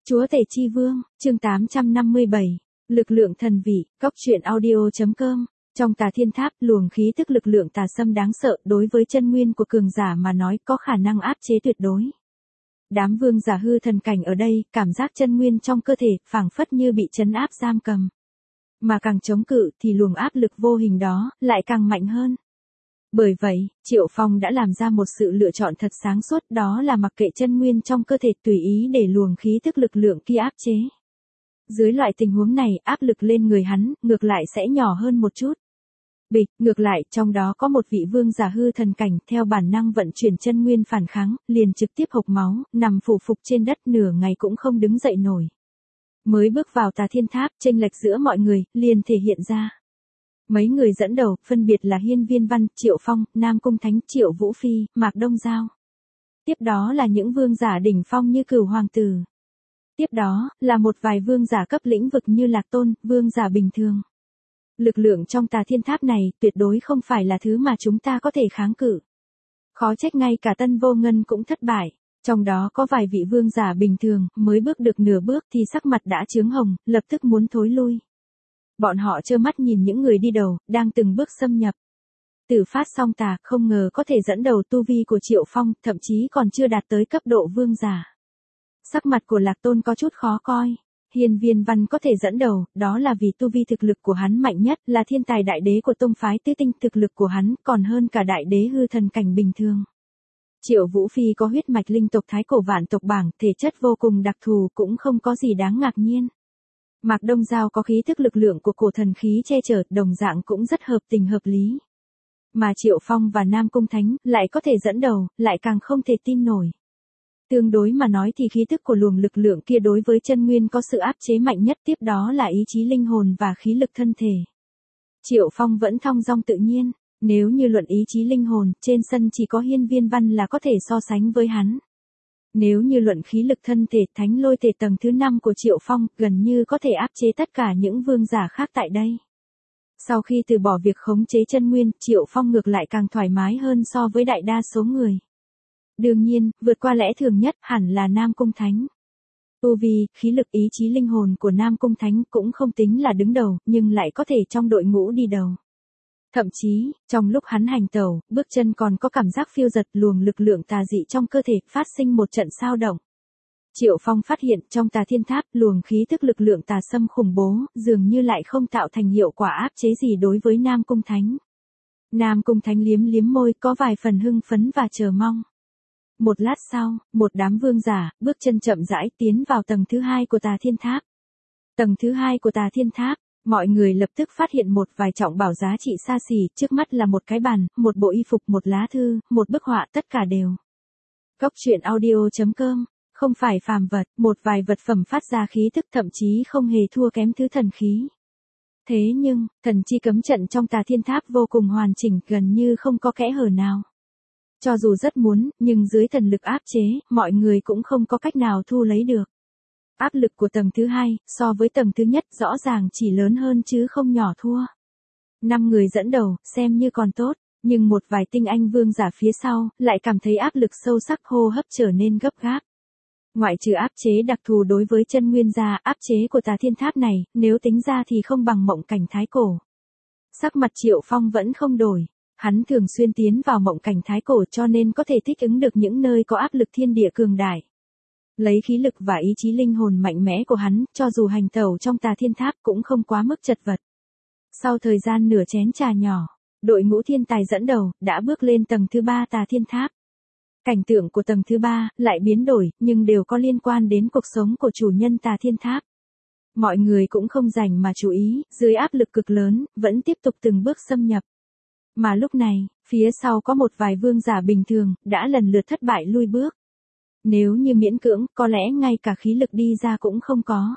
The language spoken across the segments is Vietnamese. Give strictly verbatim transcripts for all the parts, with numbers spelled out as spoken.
Chúa Tể Chi Vương, chương tám trăm năm mươi bảy, lực lượng thần vị, cóc truyện audio.com. Trong Tà Thiên Tháp, luồng khí tức lực lượng tà xâm đáng sợ đối với chân nguyên của cường giả mà nói có khả năng áp chế tuyệt đối. Đám vương giả hư thần cảnh ở đây, cảm giác chân nguyên trong cơ thể, phảng phất như bị trấn áp giam cầm. Mà càng chống cự thì luồng áp lực vô hình đó, lại càng mạnh hơn. Bởi vậy, Triệu Phong đã làm ra một sự lựa chọn thật sáng suốt, đó là mặc kệ chân nguyên trong cơ thể, tùy ý để luồng khí tức lực lượng kia áp chế. Dưới loại tình huống này, áp lực lên người hắn, ngược lại sẽ nhỏ hơn một chút. Bịch, ngược lại, trong đó có một vị vương giả hư thần cảnh, theo bản năng vận chuyển chân nguyên phản kháng, liền trực tiếp hộc máu, nằm phủ phục trên đất nửa ngày cũng không đứng dậy nổi. Mới bước vào Tà Thiên Tháp, chênh lệch giữa mọi người, liền thể hiện ra. Mấy người dẫn đầu, phân biệt là Hiên Viên Văn, Triệu Phong, Nam Cung Thánh, Triệu Vũ Phi, Mạc Đông Giao. Tiếp đó là những vương giả đỉnh phong như Cửu Hoàng Tử. Tiếp đó, là một vài vương giả cấp lĩnh vực như Lạc Tôn, vương giả bình thường. Lực lượng trong Tà Thiên Tháp này, tuyệt đối không phải là thứ mà chúng ta có thể kháng cự. Khó trách ngay cả Tân Vô Ngân cũng thất bại. Trong đó có vài vị vương giả bình thường, mới bước được nửa bước thì sắc mặt đã chướng hồng, lập tức muốn thối lui. Bọn họ trơ mắt nhìn những người đi đầu, đang từng bước xâm nhập. Tử phát song tà, không ngờ có thể dẫn đầu tu vi của Triệu Phong, thậm chí còn chưa đạt tới cấp độ vương giả. Sắc mặt của Lạc Tôn có chút khó coi. Hiên Viên Văn có thể dẫn đầu, đó là vì tu vi thực lực của hắn mạnh nhất, là thiên tài đại đế của tông phái Tứ Tinh, thực lực của hắn còn hơn cả đại đế hư thần cảnh bình thường. Triệu Vũ Phi có huyết mạch linh tộc thái cổ vạn tộc bảng, thể chất vô cùng đặc thù, cũng không có gì đáng ngạc nhiên. Mạc Đông Giao có khí thức lực lượng của cổ thần khí che chở, đồng dạng cũng rất hợp tình hợp lý. Mà Triệu Phong và Nam Cung Thánh lại có thể dẫn đầu, lại càng không thể tin nổi. Tương đối mà nói thì khí thức của luồng lực lượng kia đối với chân nguyên có sự áp chế mạnh nhất, tiếp đó là ý chí linh hồn và khí lực thân thể. Triệu Phong vẫn thong dong tự nhiên, nếu như luận ý chí linh hồn, trên sân chỉ có Hiên Viên Văn là có thể so sánh với hắn. Nếu như luận khí lực thân thể, Thánh Lôi Thể tầng thứ năm của Triệu Phong gần như có thể áp chế tất cả những vương giả khác tại đây. Sau khi từ bỏ việc khống chế chân nguyên, Triệu Phong ngược lại càng thoải mái hơn so với đại đa số người. Đương nhiên, vượt qua lẽ thường nhất hẳn là Nam Cung Thánh. Tu vi, khí lực, ý chí linh hồn của Nam Cung Thánh cũng không tính là đứng đầu, nhưng lại có thể trong đội ngũ đi đầu. Thậm chí, trong lúc hắn hành tẩu, bước chân còn có cảm giác phiêu dật, luồng lực lượng tà dị trong cơ thể phát sinh một trận sao động. Triệu Phong phát hiện trong Tà Thiên Tháp, luồng khí thức lực lượng tà xâm khủng bố, dường như lại không tạo thành hiệu quả áp chế gì đối với Nam Cung Thánh. Nam Cung Thánh liếm liếm môi, có vài phần hưng phấn và chờ mong. Một lát sau, một đám vương giả, bước chân chậm rãi tiến vào tầng thứ hai của Tà Thiên Tháp. Tầng thứ hai của Tà Thiên Tháp, mọi người lập tức phát hiện một vài trọng bảo giá trị xa xỉ, trước mắt là một cái bàn, một bộ y phục, một lá thư, một bức họa, tất cả đều. Cóc truyện audio.com, không phải phàm vật, một vài vật phẩm phát ra khí thức thậm chí không hề thua kém thứ thần khí. Thế nhưng, thần chi cấm trận trong Tà Thiên Tháp vô cùng hoàn chỉnh, gần như không có kẽ hở nào. Cho dù rất muốn, nhưng dưới thần lực áp chế, mọi người cũng không có cách nào thu lấy được. Áp lực của tầng thứ hai, so với tầng thứ nhất rõ ràng chỉ lớn hơn chứ không nhỏ thua. Năm người dẫn đầu, xem như còn tốt, nhưng một vài tinh anh vương giả phía sau, lại cảm thấy áp lực sâu sắc, hô hấp trở nên gấp gáp. Ngoại trừ áp chế đặc thù đối với chân nguyên ra, áp chế của Tà Thiên Tháp này, nếu tính ra thì không bằng mộng cảnh thái cổ. Sắc mặt Triệu Phong vẫn không đổi. Hắn thường xuyên tiến vào mộng cảnh thái cổ cho nên có thể thích ứng được những nơi có áp lực thiên địa cường đại. Lấy khí lực và ý chí linh hồn mạnh mẽ của hắn, cho dù hành tẩu trong Tà Thiên Tháp cũng không quá mức chật vật. Sau thời gian nửa chén trà nhỏ, đội ngũ thiên tài dẫn đầu, đã bước lên tầng thứ ba Tà Thiên Tháp. Cảnh tượng của tầng thứ ba, lại biến đổi, nhưng đều có liên quan đến cuộc sống của chủ nhân Tà Thiên Tháp. Mọi người cũng không rảnh mà chú ý, dưới áp lực cực lớn, vẫn tiếp tục từng bước xâm nhập. Mà lúc này, phía sau có một vài vương giả bình thường, đã lần lượt thất bại lui bước. Nếu như miễn cưỡng, có lẽ ngay cả khí lực đi ra cũng không có.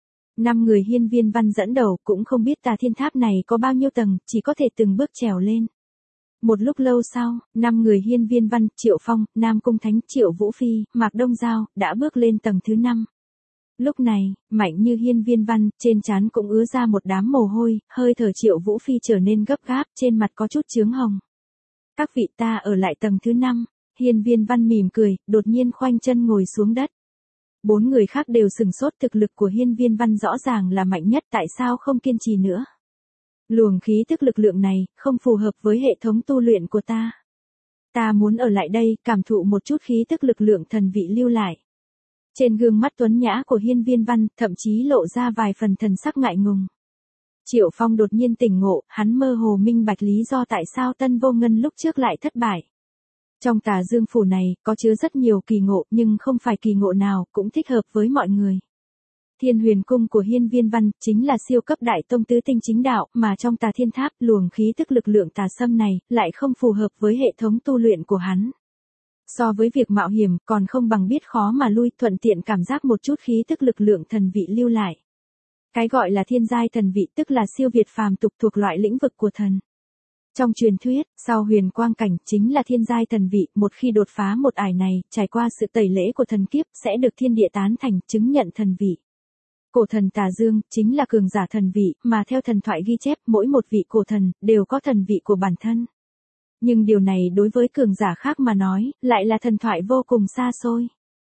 Năm người Hiên Viên Văn dẫn đầu, cũng không biết Tà Thiên Tháp này có bao nhiêu tầng, chỉ có thể từng bước trèo lên. Một lúc lâu sau, năm người Hiên Viên Văn, Triệu Phong, Nam Cung Thánh, Triệu Vũ Phi, Mạc Đông Giao, đã bước lên tầng thứ năm. Lúc này, mạnh như Hiên Viên Văn, trên trán cũng ứa ra một đám mồ hôi, hơi thở Triệu Vũ Phi trở nên gấp gáp, trên mặt có chút chướng hồng. Các vị, ta ở lại tầng thứ năm, Hiên Viên Văn mỉm cười, đột nhiên khoanh chân ngồi xuống đất. Bốn người khác đều sừng sốt, thực lực của Hiên Viên Văn rõ ràng là mạnh nhất, tại sao không kiên trì nữa? Luồng khí tức lực lượng này, không phù hợp với hệ thống tu luyện của ta. Ta muốn ở lại đây, cảm thụ một chút khí tức lực lượng thần vị lưu lại. Trên gương mắt tuấn nhã của Hiên Viên Văn, thậm chí lộ ra vài phần thần sắc ngại ngùng. Triệu Phong đột nhiên tỉnh ngộ, hắn mơ hồ minh bạch lý do tại sao Tân Vô Ngân lúc trước lại thất bại. Trong Tà Dương phủ này, có chứa rất nhiều kỳ ngộ, nhưng không phải kỳ ngộ nào cũng thích hợp với mọi người. Thiên Huyền Cung của Hiên Viên Văn chính là siêu cấp đại tông tứ tinh chính đạo, mà trong Tà Thiên Tháp, luồng khí tức lực lượng tà sâm này lại không phù hợp với hệ thống tu luyện của hắn. So với việc mạo hiểm, còn không bằng biết khó mà lui, thuận tiện cảm giác một chút khí tức lực lượng thần vị lưu lại. Cái gọi là thiên giai thần vị tức là siêu việt phàm tục thuộc loại lĩnh vực của thần. Trong truyền thuyết, sau huyền quang cảnh chính là thiên giai thần vị, một khi đột phá một ải này, trải qua sự tẩy lễ của thần kiếp, sẽ được thiên địa tán thành, chứng nhận thần vị. Cổ thần Tà Dương, chính là cường giả thần vị, mà theo thần thoại ghi chép, mỗi một vị cổ thần, đều có thần vị của bản thân. Nhưng điều này đối với cường giả khác mà nói, lại là thần thoại vô cùng xa xôi.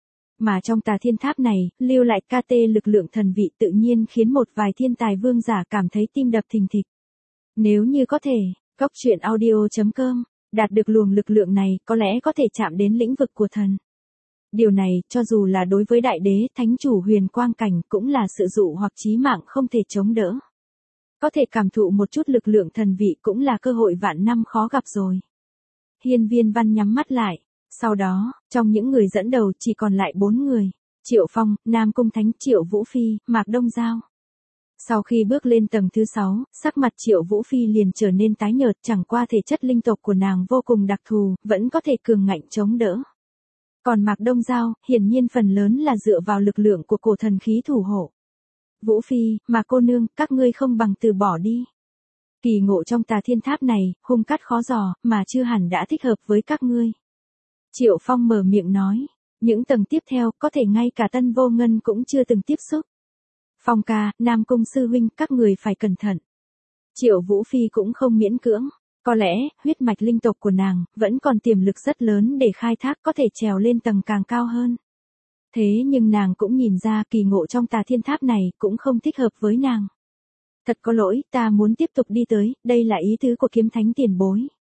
Mà trong Tà Thiên Tháp này, lưu lại ca tê lực lượng thần vị tự nhiên khiến một vài thiên tài vương giả cảm thấy tim đập thình thịch. Nếu như có thể, Cốc truyện audio chấm com, đạt được luồng lực lượng này có lẽ có thể chạm đến lĩnh vực của thần. Điều này, cho dù là đối với đại đế, thánh chủ huyền quang cảnh cũng là sự dụ hoặc chí mạng không thể chống đỡ. Có thể cảm thụ một chút lực lượng thần vị cũng là cơ hội vạn năm khó gặp rồi. Hiên Viên Văn nhắm mắt lại. Sau đó, trong những người dẫn đầu chỉ còn lại bốn người. Triệu Phong, Nam Cung Thánh, Triệu Vũ Phi, Mạc Đông Giao. Sau khi bước lên tầng thứ sáu, sắc mặt Triệu Vũ Phi liền trở nên tái nhợt, chẳng qua thể chất linh tộc của nàng vô cùng đặc thù, vẫn có thể cường ngạnh chống đỡ. Còn Mạc Đông Giao, hiển nhiên phần lớn là dựa vào lực lượng của cổ thần khí thủ hộ. Vũ Phi, mà cô nương, các ngươi không bằng từ bỏ đi. Kỳ ngộ trong Tà Thiên Tháp này, hung cát khó dò, mà chưa hẳn đã thích hợp với các ngươi. Triệu Phong mở miệng nói, những tầng tiếp theo, có thể ngay cả Tân Vô Ngân cũng chưa từng tiếp xúc. Phong ca, Nam Cung sư huynh, các người phải cẩn thận. Triệu Vũ Phi cũng không miễn cưỡng, có lẽ, huyết mạch linh tộc của nàng, vẫn còn tiềm lực rất lớn để khai thác có thể trèo lên tầng càng cao hơn. Thế nhưng nàng cũng nhìn ra kỳ ngộ trong Tà Thiên Tháp này cũng không thích hợp với nàng. Thật có lỗi, ta muốn tiếp tục đi tới, đây là ý tứ của Kiếm Thánh tiền bối.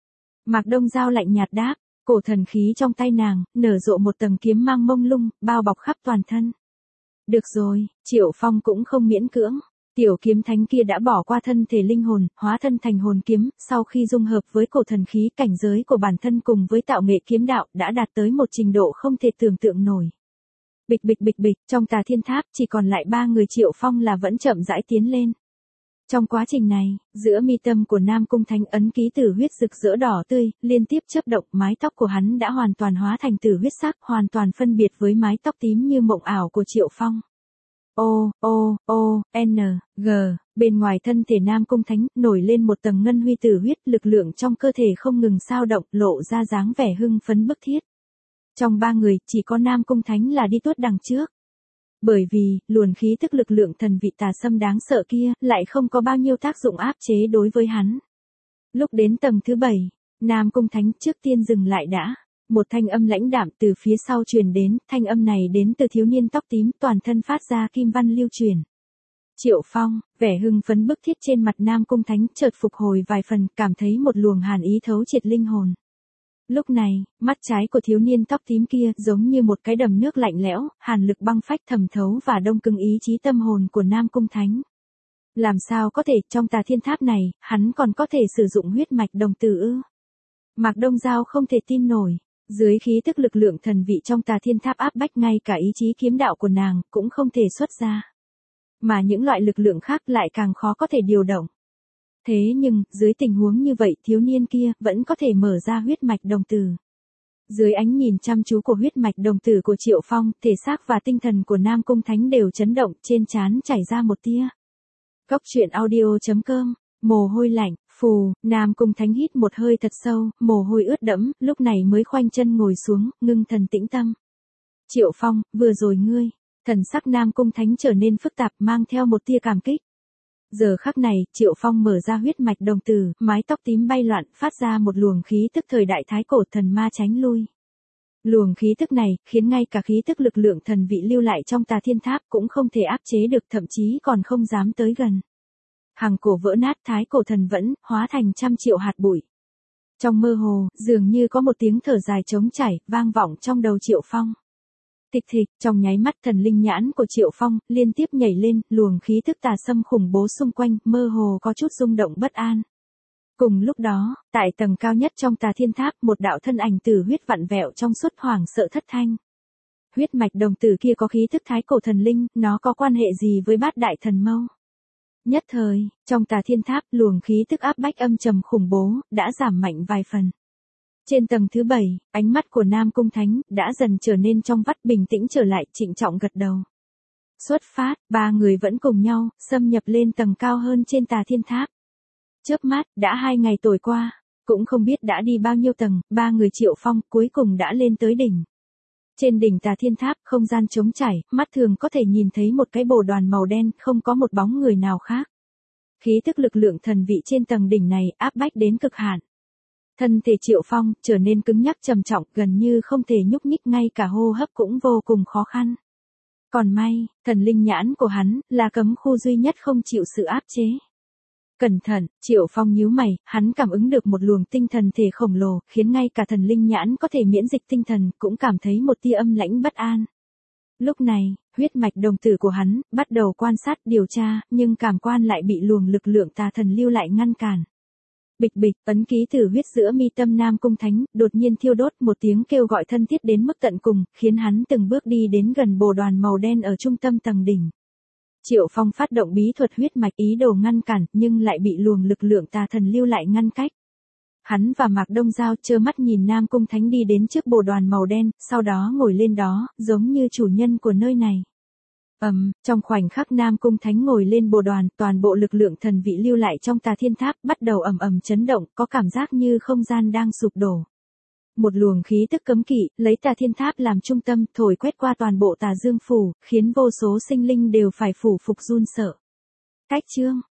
Mạc Đông Giao lạnh nhạt đáp, cổ thần khí trong tay nàng, nở rộ một tầng kiếm mang mông lung, bao bọc khắp toàn thân. Được rồi, Triệu Phong cũng không miễn cưỡng. Tiểu kiếm thánh kia đã bỏ qua thân thể linh hồn, hóa thân thành hồn kiếm, sau khi dung hợp với cổ thần khí, cảnh giới của bản thân cùng với tạo nghệ kiếm đạo đã đạt tới một trình độ không thể tưởng tượng nổi. Bịch bịch bịch bịch, trong Tà Thiên Tháp chỉ còn lại ba người Triệu Phong là vẫn chậm rãi tiến lên. Trong quá trình này, giữa mi tâm của Nam Cung Thánh ấn ký tử huyết rực rỡ đỏ tươi, liên tiếp chớp động, mái tóc của hắn đã hoàn toàn hóa thành tử huyết sắc, hoàn toàn phân biệt với mái tóc tím như mộng ảo của Triệu Phong. O, O, O, N, G, bên ngoài thân thể Nam Cung Thánh, nổi lên một tầng ngân huy tử huyết, lực lượng trong cơ thể không ngừng xao động, lộ ra dáng vẻ hưng phấn bức thiết. Trong ba người, chỉ có Nam Cung Thánh là đi tuốt đằng trước. Bởi vì, luồn khí tức lực lượng thần vị tà sâm đáng sợ kia, lại không có bao nhiêu tác dụng áp chế đối với hắn. Lúc đến tầng thứ bảy, Nam Cung Thánh trước tiên dừng lại đã. Một thanh âm lãnh đạm từ phía sau truyền đến, thanh âm này đến từ thiếu niên tóc tím, toàn thân phát ra kim văn lưu truyền. Triệu Phong, vẻ hưng phấn bức thiết trên mặt Nam Cung Thánh chợt phục hồi vài phần, cảm thấy một luồng hàn ý thấu triệt linh hồn. Lúc này, mắt trái của thiếu niên tóc tím kia giống như một cái đầm nước lạnh lẽo, hàn lực băng phách thẩm thấu và đông cứng ý chí tâm hồn của Nam Cung Thánh. Làm sao có thể, trong Tà Thiên Tháp này, hắn còn có thể sử dụng huyết mạch đồng tử ư? Mạc Đông Giao không thể tin nổi. Dưới khí tức lực lượng thần vị trong Tà Thiên Tháp áp bách, ngay cả ý chí kiếm đạo của nàng cũng không thể xuất ra. Mà những loại lực lượng khác lại càng khó có thể điều động. Thế nhưng, dưới tình huống như vậy, thiếu niên kia vẫn có thể mở ra huyết mạch đồng tử. Dưới ánh nhìn chăm chú của huyết mạch đồng tử của Triệu Phong, thể xác và tinh thần của Nam Cung Thánh đều chấn động, trên trán chảy ra một tia. Cốc truyện audio chấm com, mồ hôi lạnh. Phù, Nam Cung Thánh hít một hơi thật sâu, mồ hôi ướt đẫm, lúc này mới khoanh chân ngồi xuống, ngưng thần tĩnh tâm. Triệu Phong, vừa rồi ngươi, thần sắc Nam Cung Thánh trở nên phức tạp, mang theo một tia cảm kích. Giờ khắc này, Triệu Phong mở ra huyết mạch đồng tử, mái tóc tím bay loạn, phát ra một luồng khí tức thời đại thái cổ, thần ma tránh lui. Luồng khí tức này, khiến ngay cả khí tức lực lượng thần vị lưu lại trong Tà Thiên Tháp cũng không thể áp chế được, thậm chí còn không dám tới gần. Hằng cổ vỡ nát, thái cổ thần vẫn, hóa thành trăm triệu hạt bụi. Trong mơ hồ, dường như có một tiếng thở dài trống chảy, vang vọng trong đầu Triệu Phong. Tịch thịch, trong nháy mắt thần linh nhãn của Triệu Phong, liên tiếp nhảy lên, luồng khí tức tà xâm khủng bố xung quanh, mơ hồ có chút rung động bất an. Cùng lúc đó, tại tầng cao nhất trong Tà Thiên Tháp, một đạo thân ảnh tử huyết vặn vẹo trong suốt hoảng sợ thất thanh. Huyết mạch đồng tử kia có khí tức thái cổ thần linh, nó có quan hệ gì với bát đại thần mâu? Nhất thời, trong Tà Thiên Tháp, luồng khí tức áp bách âm trầm khủng bố, đã giảm mạnh vài phần. Trên tầng thứ bảy, ánh mắt của Nam Cung Thánh, đã dần trở nên trong vắt, bình tĩnh trở lại, trịnh trọng gật đầu. Xuất phát, ba người vẫn cùng nhau, xâm nhập lên tầng cao hơn trên Tà Thiên Tháp. Chớp mắt, đã hai ngày trôi qua, cũng không biết đã đi bao nhiêu tầng, ba người Triệu Phong cuối cùng đã lên tới đỉnh. Trên đỉnh Tà Thiên Tháp, không gian trống trải, mắt thường có thể nhìn thấy một cái bồ đoàn màu đen, không có một bóng người nào khác. Khí tức lực lượng thần vị trên tầng đỉnh này áp bách đến cực hạn. Thân thể Triệu Phong trở nên cứng nhắc trầm trọng, gần như không thể nhúc nhích, ngay cả hô hấp cũng vô cùng khó khăn. Còn may, thần linh nhãn của hắn là cấm khu duy nhất không chịu sự áp chế. Cẩn thận, Triệu Phong nhíu mày, hắn cảm ứng được một luồng tinh thần thể khổng lồ, khiến ngay cả thần linh nhãn có thể miễn dịch tinh thần, cũng cảm thấy một tia âm lãnh bất an. Lúc này, huyết mạch đồng tử của hắn, bắt đầu quan sát, điều tra, nhưng cảm quan lại bị luồng lực lượng tà thần lưu lại ngăn cản. Bịch bịch, ấn ký tử huyết giữa mi tâm Nam Cung Thánh, đột nhiên thiêu đốt, một tiếng kêu gọi thân thiết đến mức tận cùng, khiến hắn từng bước đi đến gần bồ đoàn màu đen ở trung tâm tầng đỉnh. Triệu Phong phát động bí thuật huyết mạch, ý đồ ngăn cản, nhưng lại bị luồng lực lượng tà thần lưu lại ngăn cách. Hắn và Mạc Đông Giao trơ mắt nhìn Nam Cung Thánh đi đến trước bồ đoàn màu đen, sau đó ngồi lên đó, giống như chủ nhân của nơi này. Ầm, um, trong khoảnh khắc Nam Cung Thánh ngồi lên bồ đoàn, toàn bộ lực lượng thần vị lưu lại trong Tà Thiên Tháp bắt đầu ầm ầm chấn động, có cảm giác như không gian đang sụp đổ. Một luồng khí tức cấm kỵ, lấy Tà Thiên Tháp làm trung tâm, thổi quét qua toàn bộ Tà Dương phủ, khiến vô số sinh linh đều phải phủ phục run sợ. Cách chương